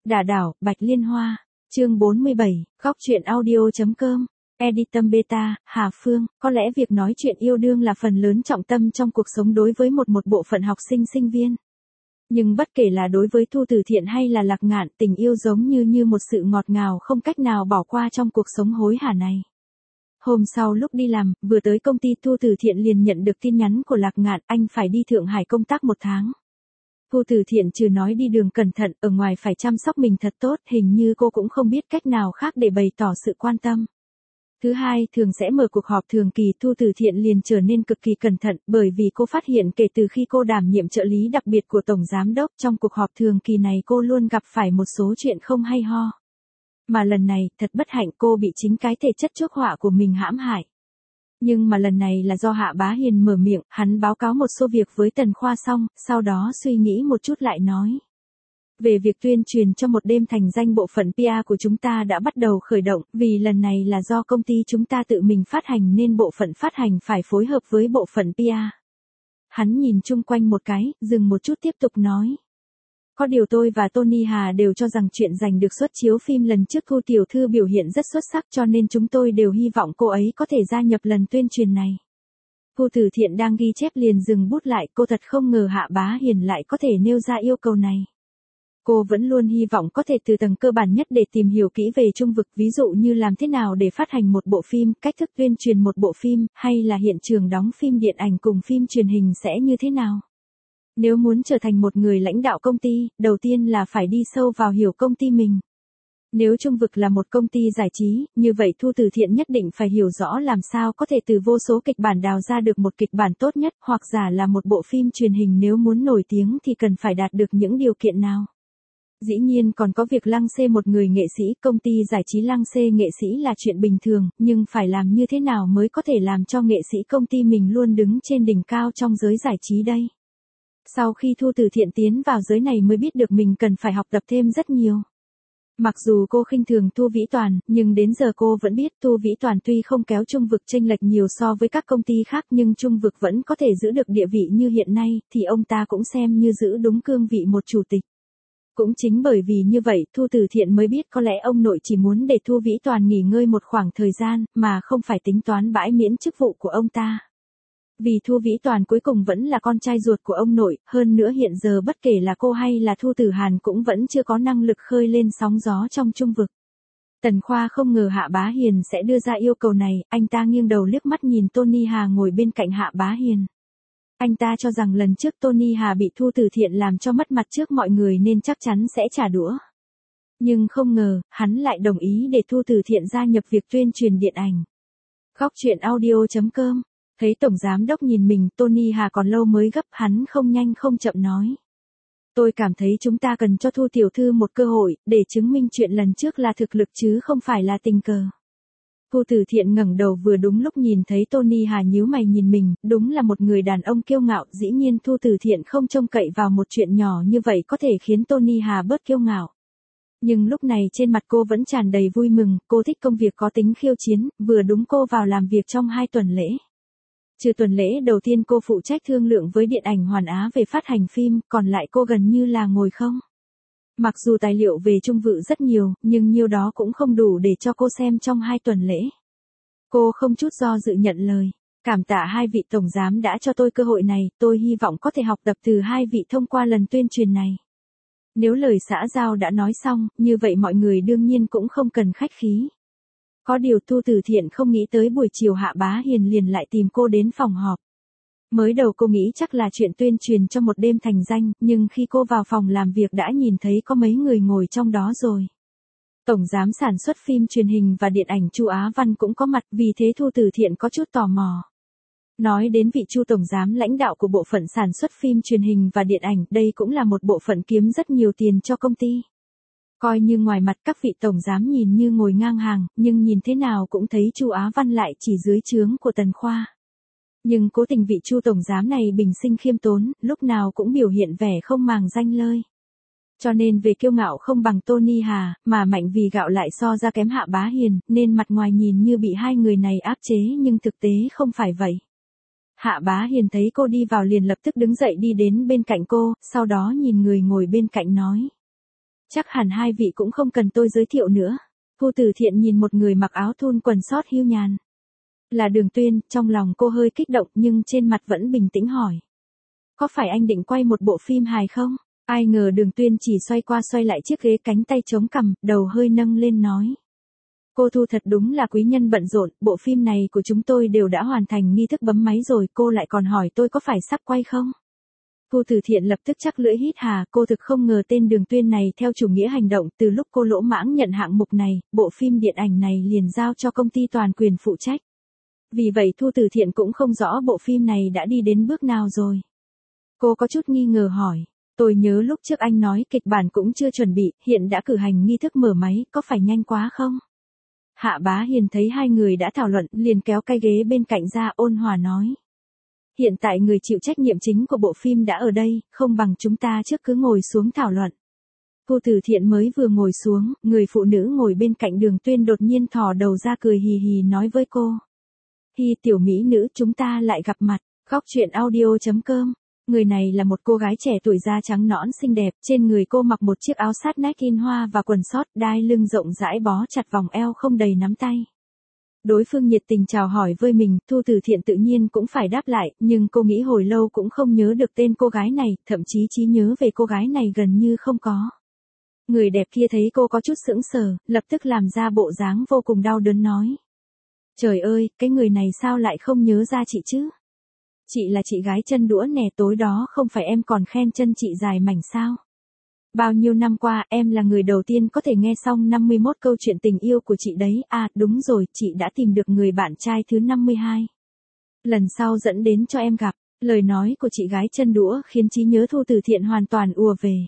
Đả đảo, Bạch Liên Hoa. Chương 47, góc truyện audio.com. Editum Beta, Hà Phương, có lẽ việc nói chuyện yêu đương là phần lớn trọng tâm trong cuộc sống đối với một bộ phận học sinh sinh viên. Nhưng bất kể là đối với Thu Tử Thiện hay là Lạc Ngạn, tình yêu giống như một sự ngọt ngào không cách nào bỏ qua trong cuộc sống hối hả này. Hôm sau lúc đi làm, vừa tới công ty Thu Tử Thiện liền nhận được tin nhắn của Lạc Ngạn, anh phải đi Thượng Hải công tác 1 tháng. Thu Tử Thiện trừ nói đi đường cẩn thận, ở ngoài phải chăm sóc mình thật tốt, hình như cô cũng không biết cách nào khác để bày tỏ sự quan tâm. Thứ hai, thường sẽ mở cuộc họp thường kỳ, Thu Tử Thiện liền trở nên cực kỳ cẩn thận, bởi vì cô phát hiện kể từ khi cô đảm nhiệm trợ lý đặc biệt của Tổng Giám Đốc, trong cuộc họp thường kỳ này cô luôn gặp phải một số chuyện không hay ho. Mà lần này, thật bất hạnh cô bị chính cái thể chất chuốc họa của mình hãm hại. Nhưng mà lần này là do Hạ Bá Hiền mở miệng, hắn báo cáo một số việc với Tần Khoa xong, sau đó suy nghĩ một chút lại nói. Về việc tuyên truyền cho một đêm thành danh, bộ phận PR của chúng ta đã bắt đầu khởi động, vì lần này là do công ty chúng ta tự mình phát hành nên bộ phận phát hành phải phối hợp với bộ phận PR. Hắn nhìn chung quanh một cái, dừng một chút tiếp tục nói. Có điều tôi và Tony Hà đều cho rằng chuyện giành được suất chiếu phim lần trước Thu tiểu thư biểu hiện rất xuất sắc, cho nên chúng tôi đều hy vọng cô ấy có thể gia nhập lần tuyên truyền này. Thu Tử Thiện đang ghi chép liền dừng bút lại, cô thật không ngờ Hạ Bá Hiền lại có thể nêu ra yêu cầu này. Cô vẫn luôn hy vọng có thể từ tầng cơ bản nhất để tìm hiểu kỹ về Trung vực, ví dụ như làm thế nào để phát hành một bộ phim, cách thức tuyên truyền một bộ phim, hay là hiện trường đóng phim điện ảnh cùng phim truyền hình sẽ như thế nào. Nếu muốn trở thành một người lãnh đạo công ty, đầu tiên là phải đi sâu vào hiểu công ty mình. Nếu Trung vực là một công ty giải trí, như vậy Thu Tử Thiện nhất định phải hiểu rõ làm sao có thể từ vô số kịch bản đào ra được một kịch bản tốt nhất, hoặc giả là một bộ phim truyền hình nếu muốn nổi tiếng thì cần phải đạt được những điều kiện nào. Dĩ nhiên còn có việc lăng xê một người nghệ sĩ, công ty giải trí lăng xê nghệ sĩ là chuyện bình thường, nhưng phải làm như thế nào mới có thể làm cho nghệ sĩ công ty mình luôn đứng trên đỉnh cao trong giới giải trí đây. Sau khi Thu Tử Thiện tiến vào giới này mới biết được mình cần phải học tập thêm rất nhiều. Mặc dù cô khinh thường Thu Vĩ Toàn, nhưng đến giờ cô vẫn biết Thu Vĩ Toàn tuy không kéo Trung vực chênh lệch nhiều so với các công ty khác, nhưng Trung vực vẫn có thể giữ được địa vị như hiện nay, thì ông ta cũng xem như giữ đúng cương vị một chủ tịch. Cũng chính bởi vì như vậy, Thu Tử Thiện mới biết có lẽ ông nội chỉ muốn để Thu Vĩ Toàn nghỉ ngơi một khoảng thời gian, mà không phải tính toán bãi miễn chức vụ của ông ta. Vì Thu Vĩ Toàn cuối cùng vẫn là con trai ruột của ông nội, hơn nữa hiện giờ bất kể là cô hay là Thu Tử Hàn cũng vẫn chưa có năng lực khơi lên sóng gió trong Trung vực. Tần Khoa không ngờ Hạ Bá Hiền sẽ đưa ra yêu cầu này, anh ta nghiêng đầu liếc mắt nhìn Tony Hà ngồi bên cạnh Hạ Bá Hiền. Anh ta cho rằng lần trước Tony Hà bị Thu Tử Thiện làm cho mất mặt trước mọi người nên chắc chắn sẽ trả đũa. Nhưng không ngờ, hắn lại đồng ý để Thu Tử Thiện gia nhập việc tuyên truyền điện ảnh. Góc truyện audio.com. Thấy Tổng Giám Đốc nhìn mình, Tony Hà còn lâu mới gấp, hắn không nhanh không chậm nói. Tôi cảm thấy chúng ta cần cho Thu tiểu thư một cơ hội, để chứng minh chuyện lần trước là thực lực chứ không phải là tình cờ. Thu Tử Thiện ngẩng đầu vừa đúng lúc nhìn thấy Tony Hà nhíu mày nhìn mình, đúng là một người đàn ông kiêu ngạo, dĩ nhiên Thu Tử Thiện không trông cậy vào một chuyện nhỏ như vậy có thể khiến Tony Hà bớt kiêu ngạo. Nhưng lúc này trên mặt cô vẫn tràn đầy vui mừng, cô thích công việc có tính khiêu chiến, vừa đúng cô vào làm việc trong 2 tuần lễ. Trừ tuần lễ đầu tiên cô phụ trách thương lượng với Điện ảnh Hoàn Á về phát hành phim, còn lại cô gần như là ngồi không. Mặc dù tài liệu về Trung vực rất nhiều, nhưng nhiêu đó cũng không đủ để cho cô xem trong 2 tuần lễ. Cô không chút do dự nhận lời. Cảm tạ 2 vị tổng giám đã cho tôi cơ hội này, tôi hy vọng có thể học tập từ 2 vị thông qua lần tuyên truyền này. Nếu lời xã giao đã nói xong, như vậy mọi người đương nhiên cũng không cần khách khí. Có điều Thu Tử Thiện không nghĩ tới buổi chiều Hạ Bá Hiền liền lại tìm cô đến phòng họp. Mới đầu cô nghĩ chắc là chuyện tuyên truyền cho một đêm thành danh, nhưng khi cô vào phòng làm việc đã nhìn thấy có mấy người ngồi trong đó rồi. Tổng giám sản xuất phim truyền hình và điện ảnh Chu Á Văn cũng có mặt, vì thế Thu Tử Thiện có chút tò mò. Nói đến vị Chu tổng giám lãnh đạo của bộ phận sản xuất phim truyền hình và điện ảnh, đây cũng là một bộ phận kiếm rất nhiều tiền cho công ty. Coi như ngoài mặt các vị tổng giám nhìn như ngồi ngang hàng, nhưng nhìn thế nào cũng thấy Chu Á Văn lại chỉ dưới trướng của Tần Khoa. Nhưng cố tình vị Chu tổng giám này bình sinh khiêm tốn, lúc nào cũng biểu hiện vẻ không màng danh lợi. Cho nên về kiêu ngạo không bằng Tony Hà, mà mạnh vì gạo lại so ra kém Hạ Bá Hiền, nên mặt ngoài nhìn như bị 2 người này áp chế nhưng thực tế không phải vậy. Hạ Bá Hiền thấy cô đi vào liền lập tức đứng dậy đi đến bên cạnh cô, sau đó nhìn người ngồi bên cạnh nói. Chắc hẳn hai vị cũng không cần tôi giới thiệu nữa. Thu Từ Thiện nhìn một người mặc áo thun quần sót hưu nhàn. Là Đường Tuyên, trong lòng cô hơi kích động nhưng trên mặt vẫn bình tĩnh hỏi. Có phải anh định quay một bộ phim hài không? Ai ngờ Đường Tuyên chỉ xoay qua xoay lại chiếc ghế, cánh tay chống cằm, đầu hơi nâng lên nói. Cô Thu thật đúng là quý nhân bận rộn, bộ phim này của chúng tôi đều đã hoàn thành nghi thức bấm máy rồi, cô lại còn hỏi tôi có phải sắp quay không? Thu Từ Thiện lập tức chắc lưỡi hít hà, cô thực không ngờ tên Đường Tuyên này theo chủ nghĩa hành động, từ lúc cô lỗ mãng nhận hạng mục này, bộ phim điện ảnh này liền giao cho công ty toàn quyền phụ trách. Vì vậy Thu Từ Thiện cũng không rõ bộ phim này đã đi đến bước nào rồi. Cô có chút nghi ngờ hỏi, tôi nhớ lúc trước anh nói kịch bản cũng chưa chuẩn bị, hiện đã cử hành nghi thức mở máy, có phải nhanh quá không? Hạ Bá Hiền thấy hai người đã thảo luận, liền kéo cái ghế bên cạnh ra, ôn hòa nói. Hiện tại người chịu trách nhiệm chính của bộ phim đã ở đây, không bằng chúng ta trước cứ ngồi xuống thảo luận. Thu Từ Thiện mới vừa ngồi xuống, người phụ nữ ngồi bên cạnh Đường Tuyên đột nhiên thò đầu ra cười hì hì nói với cô. Hi tiểu mỹ nữ, chúng ta lại gặp mặt. Góc truyện audio.com. Người này là một cô gái trẻ tuổi, da trắng nõn xinh đẹp, trên người cô mặc một chiếc áo sát nách in hoa và quần sót, đai lưng rộng rãi bó chặt vòng eo không đầy nắm tay. Đối phương nhiệt tình chào hỏi với mình, Thu Từ Thiện tự nhiên cũng phải đáp lại, nhưng cô nghĩ hồi lâu cũng không nhớ được tên cô gái này, thậm chí trí nhớ về cô gái này gần như không có. Người đẹp kia thấy cô có chút sững sờ, lập tức làm ra bộ dáng vô cùng đau đớn nói. Trời ơi, cái người này sao lại không nhớ ra chị chứ? Chị là chị gái chân đũa nè, tối đó không phải em còn khen chân chị dài mảnh sao? Bao nhiêu năm qua em là người đầu tiên có thể nghe xong 51 câu chuyện tình yêu của chị đấy, à đúng rồi, chị đã tìm được người bạn trai thứ 52. Lần sau dẫn đến cho em gặp, lời nói của chị gái chân đũa khiến trí nhớ Thu Từ Thiện hoàn toàn ùa về.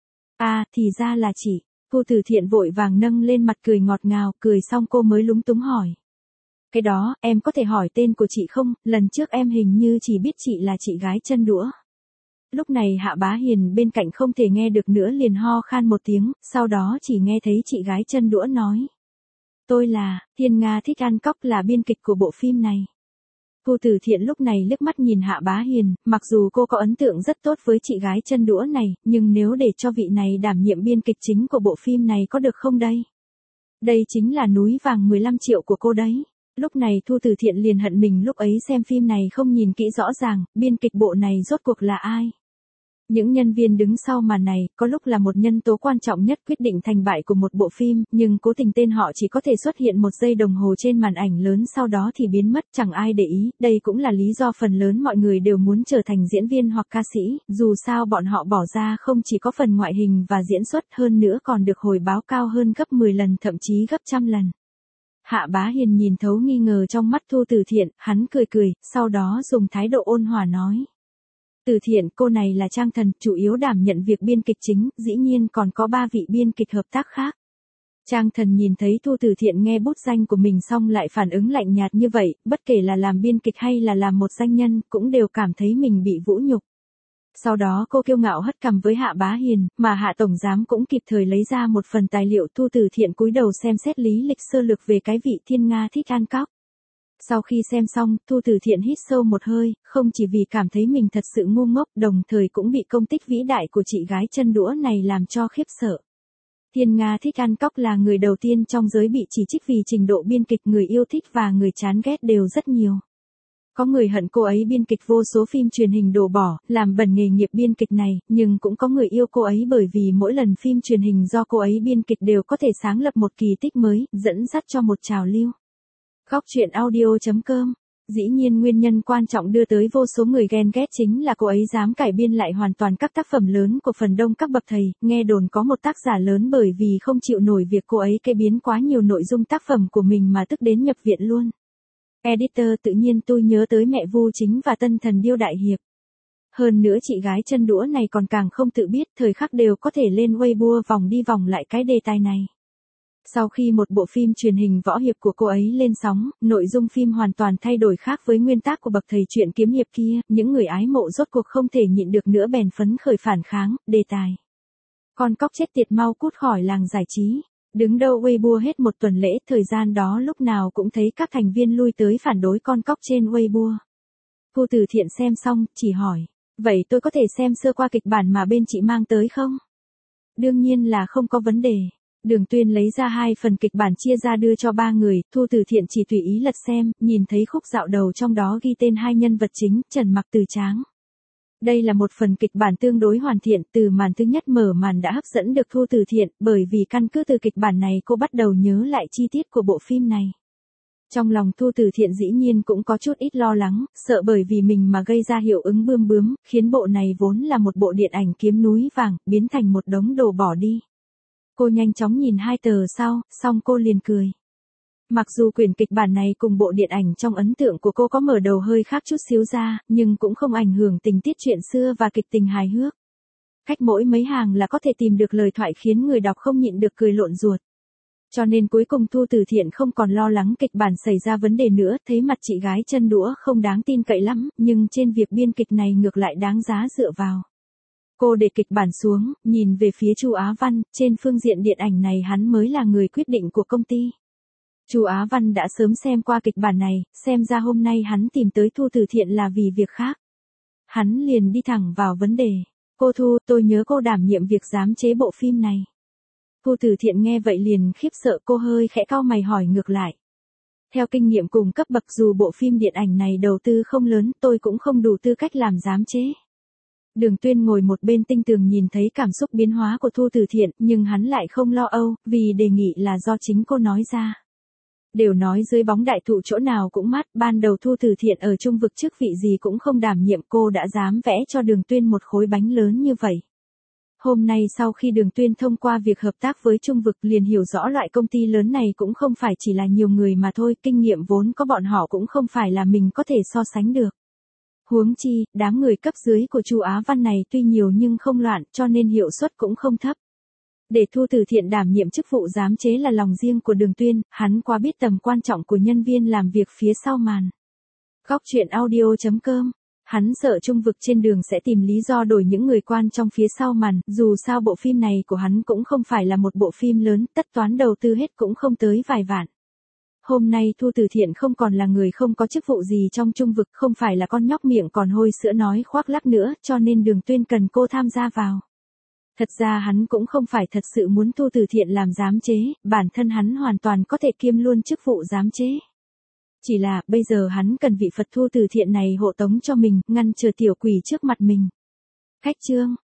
À, thì ra là chị, Thu Từ Thiện vội vàng nâng lên mặt cười ngọt ngào, cười xong cô mới lúng túng hỏi. Cái đó, em có thể hỏi tên của chị không, lần trước em hình như chỉ biết chị là chị gái chân đũa. Lúc này Hạ Bá Hiền bên cạnh không thể nghe được nữa liền ho khan một tiếng, sau đó chỉ nghe thấy chị gái chân đũa nói. Tôi là, Thiên Nga Thích Ăn Cóc, là biên kịch của bộ phim này. Thu Từ Thiện lúc này liếc mắt nhìn Hạ Bá Hiền, mặc dù cô có ấn tượng rất tốt với chị gái chân đũa này, nhưng nếu để cho vị này đảm nhiệm biên kịch chính của bộ phim này có được không đây? Đây chính là núi vàng 15 triệu của cô đấy. Lúc này Thu Từ Thiện liền hận mình lúc ấy xem phim này không nhìn kỹ rõ ràng, biên kịch bộ này rốt cuộc là ai? Những nhân viên đứng sau màn này, có lúc là một nhân tố quan trọng nhất quyết định thành bại của một bộ phim, nhưng cố tình tên họ chỉ có thể xuất hiện một giây đồng hồ trên màn ảnh lớn sau đó thì biến mất, chẳng ai để ý, đây cũng là lý do phần lớn mọi người đều muốn trở thành diễn viên hoặc ca sĩ, dù sao bọn họ bỏ ra không chỉ có phần ngoại hình và diễn xuất, hơn nữa còn được hồi báo cao hơn gấp 10 lần thậm chí gấp trăm lần. Hạ Bá Hiền nhìn thấu nghi ngờ trong mắt Thu Từ Thiện, hắn cười cười, sau đó dùng thái độ ôn hòa nói. Từ Thiện, cô này là Trang Thần, chủ yếu đảm nhận việc biên kịch chính, dĩ nhiên còn có 3 vị biên kịch hợp tác khác. Trang Thần nhìn thấy Thu Từ Thiện nghe bút danh của mình xong lại phản ứng lạnh nhạt như vậy, bất kể là làm biên kịch hay là làm một danh nhân, cũng đều cảm thấy mình bị vũ nhục. Sau đó cô kiêu ngạo hất cằm với Hạ Bá Hiền, mà Hạ Tổng Giám cũng kịp thời lấy ra một phần tài liệu. Thu Từ Thiện cúi đầu xem xét lý lịch sơ lược về cái vị Thiên Nga Thích Ăn Cóc. Sau khi xem xong, Thu Từ Thiện hít sâu một hơi, không chỉ vì cảm thấy mình thật sự ngu ngốc, đồng thời cũng bị công tích vĩ đại của chị gái chân đũa này làm cho khiếp sợ. Thiên Nga Thích Ăn Cóc là người đầu tiên trong giới bị chỉ trích vì trình độ biên kịch, người yêu thích và người chán ghét đều rất nhiều. Có người hận cô ấy biên kịch vô số phim truyền hình đổ bỏ, làm bẩn nghề nghiệp biên kịch này, nhưng cũng có người yêu cô ấy bởi vì mỗi lần phim truyền hình do cô ấy biên kịch đều có thể sáng lập một kỳ tích mới, dẫn dắt cho một trào lưu. Góc truyện audio.com. Dĩ nhiên nguyên nhân quan trọng đưa tới vô số người ghen ghét chính là cô ấy dám cải biên lại hoàn toàn các tác phẩm lớn của phần đông các bậc thầy, nghe đồn có một tác giả lớn bởi vì không chịu nổi việc cô ấy cải biến quá nhiều nội dung tác phẩm của mình mà tức đến nhập viện luôn. Editor tự nhiên tôi nhớ tới mẹ Vu Chính và tân thần Điêu Đại Hiệp. Hơn nữa chị gái chân đũa này còn càng không tự biết, thời khắc đều có thể lên Weibo vòng đi vòng lại cái đề tài này. Sau khi một bộ phim truyền hình võ hiệp của cô ấy lên sóng, nội dung phim hoàn toàn thay đổi khác với nguyên tác của bậc thầy truyện kiếm hiệp kia, những người ái mộ rốt cuộc không thể nhịn được nữa bèn phấn khởi phản kháng, đề tài. Con cóc chết tiệt mau cút khỏi làng giải trí. Đứng đâu Weibo hết một tuần lễ, thời gian đó lúc nào cũng thấy các thành viên lui tới phản đối con cóc trên Weibo. Thu Từ Thiện xem xong, chỉ hỏi, vậy tôi có thể xem sơ qua kịch bản mà bên chị mang tới không? Đương nhiên là không có vấn đề. Đường Tuyên lấy ra 2 phần kịch bản chia ra đưa cho 3 người, Thu Từ Thiện chỉ tùy ý lật xem, nhìn thấy khúc dạo đầu trong đó ghi tên 2 nhân vật chính, Trần Mặc Từ Tráng. Đây là một phần kịch bản tương đối hoàn thiện, từ màn thứ nhất mở màn đã hấp dẫn được Thu Từ Thiện, bởi vì căn cứ từ kịch bản này cô bắt đầu nhớ lại chi tiết của bộ phim này. Trong lòng Thu Từ Thiện dĩ nhiên cũng có chút ít lo lắng, sợ bởi vì mình mà gây ra hiệu ứng bươm bướm, khiến bộ này vốn là một bộ điện ảnh kiếm núi vàng, biến thành một đống đồ bỏ đi. Cô nhanh chóng nhìn 2 tờ sau, xong cô liền cười. Mặc dù quyển kịch bản này cùng bộ điện ảnh trong ấn tượng của cô có mở đầu hơi khác chút xíu ra, nhưng cũng không ảnh hưởng tình tiết chuyện xưa và kịch tình hài hước. Cách mỗi mấy hàng là có thể tìm được lời thoại khiến người đọc không nhịn được cười lộn ruột. Cho nên cuối cùng Thu Từ Thiện không còn lo lắng kịch bản xảy ra vấn đề nữa, thấy mặt chị gái chân đũa không đáng tin cậy lắm, nhưng trên việc biên kịch này ngược lại đáng giá dựa vào. Cô để kịch bản xuống, nhìn về phía Chu Á Văn, trên phương diện điện ảnh này hắn mới là người quyết định của công ty. Chu Á Văn đã sớm xem qua kịch bản này, xem ra hôm nay hắn tìm tới Thu Từ Thiện là vì việc khác. Hắn liền đi thẳng vào vấn đề. Cô Thu, tôi nhớ cô đảm nhiệm việc giám chế bộ phim này. Thu Từ Thiện nghe vậy liền khiếp sợ, cô hơi khẽ cau mày hỏi ngược lại. Theo kinh nghiệm cùng cấp bậc dù bộ phim điện ảnh này đầu tư không lớn, tôi cũng không đủ tư cách làm giám chế. Đường Tuyên ngồi một bên tinh tường nhìn thấy cảm xúc biến hóa của Thu Từ Thiện, nhưng hắn lại không lo âu, vì đề nghị là do chính cô nói ra. Đều nói dưới bóng đại thụ chỗ nào cũng mát, ban đầu Thu Từ Thiện ở trung vực chức vị gì cũng không đảm nhiệm, cô đã dám vẽ cho Đường Tuyên một khối bánh lớn như vậy. Hôm nay sau khi Đường Tuyên thông qua việc hợp tác với trung vực liền hiểu rõ loại công ty lớn này cũng không phải chỉ là nhiều người mà thôi, kinh nghiệm vốn có bọn họ cũng không phải là mình có thể so sánh được. Huống chi, đám người cấp dưới của Chu Á Văn này tuy nhiều nhưng không loạn, cho nên hiệu suất cũng không thấp. Để Thu Từ Thiện đảm nhiệm chức vụ giám chế là lòng riêng của Đường Tuyên, hắn quá biết tầm quan trọng của nhân viên làm việc phía sau màn. Góc truyện audio.com. Hắn sợ trung vực trên đường sẽ tìm lý do đổi những người quan trong phía sau màn, dù sao bộ phim này của hắn cũng không phải là một bộ phim lớn, tất toán đầu tư hết cũng không tới vài vạn. Hôm nay Thu Từ Thiện không còn là người không có chức vụ gì trong trung vực, không phải là con nhóc miệng còn hôi sữa nói khoác lác nữa, cho nên Đường Tuyên cần cô tham gia vào. Thật ra hắn cũng không phải thật sự muốn Thu Từ Thiện làm giám chế, bản thân hắn hoàn toàn có thể kiêm luôn chức vụ giám chế. Chỉ là, bây giờ hắn cần vị Phật Thu Từ Thiện này hộ tống cho mình, ngăn chờ tiểu quỷ trước mặt mình. Khách chương.